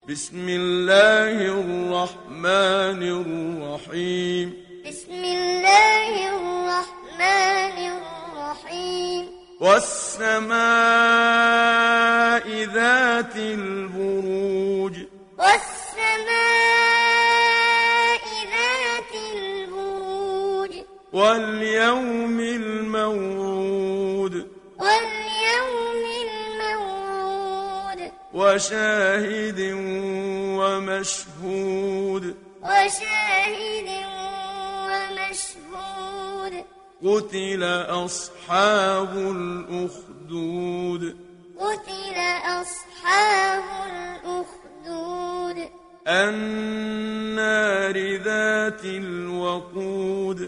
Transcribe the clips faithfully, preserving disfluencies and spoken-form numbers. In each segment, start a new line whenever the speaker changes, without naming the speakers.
بسم الله الرحمن الرحيم
بسم الله الرحمن الرحيم
والسماء ذات البروج
والسماء ذات البروج
واليوم الموعود
واليوم الموعود
وشاهد ومشهود
وشاهد ومشهود
قتل أصحاب الأخدود
قتل أصحاب الأخدود
النار ذات الوقود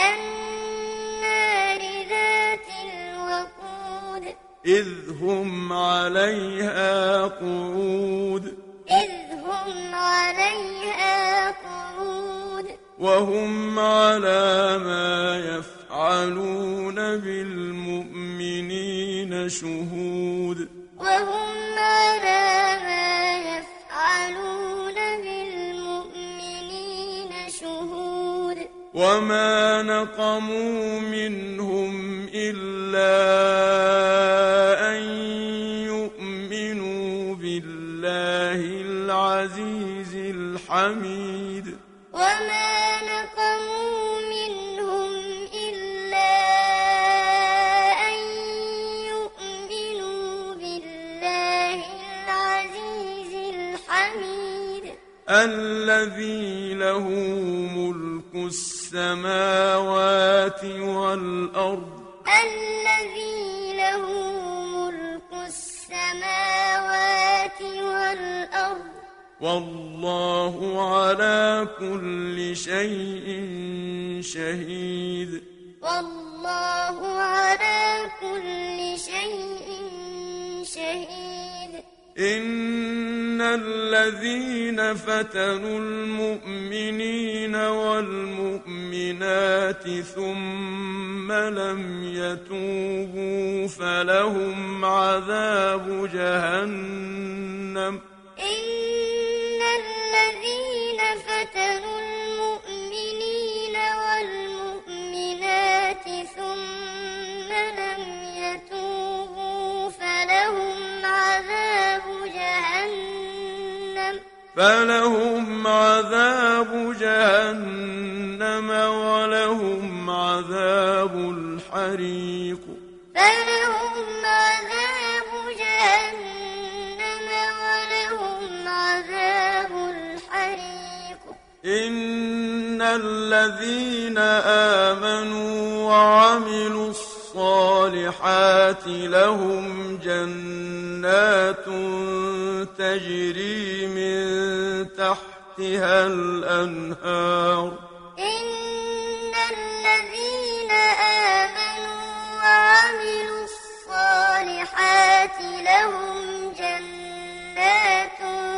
النار ذات الوقود
إذ هم عليها قعود
إذ هم عليها قعود
وهم على ما يفعلون بالمؤمنين شهود
وهم على ما يفعلون بالمؤمنين شهود
وما نقموا منهم إلا أن يؤمنوا بالله العزيز الحميد
وما نقموا منهم إلا أن يؤمنوا بالله العزيز الحميد
الذي له ملك السماوات والأرض
الذي له ملك السماوات والأرض
والله على كل شيء شهيد
والله على كل شيء شهيد
إن الذين فتنوا المؤمنين والمؤمنات ثم لم يتوبوا فلهم عذاب جهنم
إن الذين فتنوا المؤمنين والمؤمنات ثم لم يتوبوا فلهم عذاب جهنم
فلهم عذاب جهنم ولهم عذاب الحريق
فلهم عذاب جهنم ولهم عذاب الحريق
إن الذين آمنوا وعملوا الصالحات لهم جنات تجري من تحتها الأنهار
إن الذين آمنوا وعملوا الصالحات لهم جنات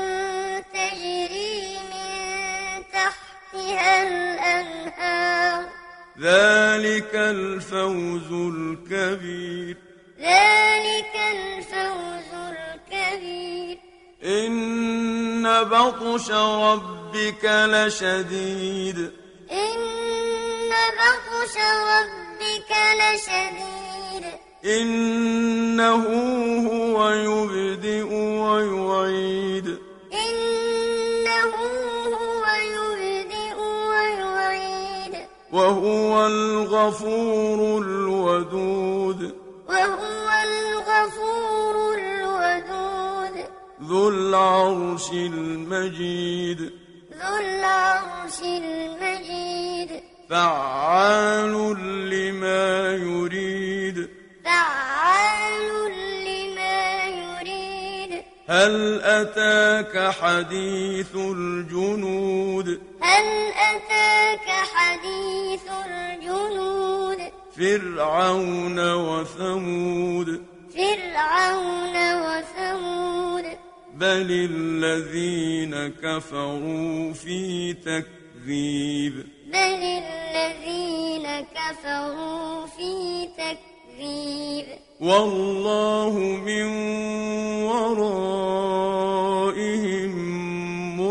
تجري من تحتها الأنهار
ذلك الفوز الكبير
ذلك الفوز الكبير
إن بطش ربك لشديد
إن بطش ربك لشديد
إنه هو يبدئ ويعيد
إنه هو يبدئ ويعيد
وهو الغفور الودود
وهو الغفور الودود
ذو العرش المجيد
ذو العرش المجيد
فعال لما يريد
فعال لما يريد
هل أتاك حديث الجنود
هل أتاك حديث الجنود
فرعون وثمود
فرعون وثمود
بل الذين كفروا في تكذيب
بل الذين كفروا في تكذيب
والله من ورائهم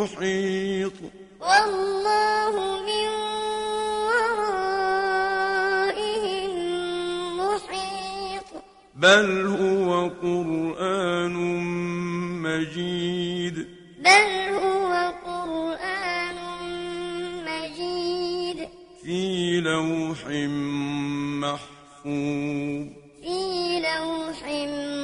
محيط
والله من ورائهم محيط
بل هو قرآن مجيد
بل هو قرآن مجيد
في لوح محفوظ
في لوح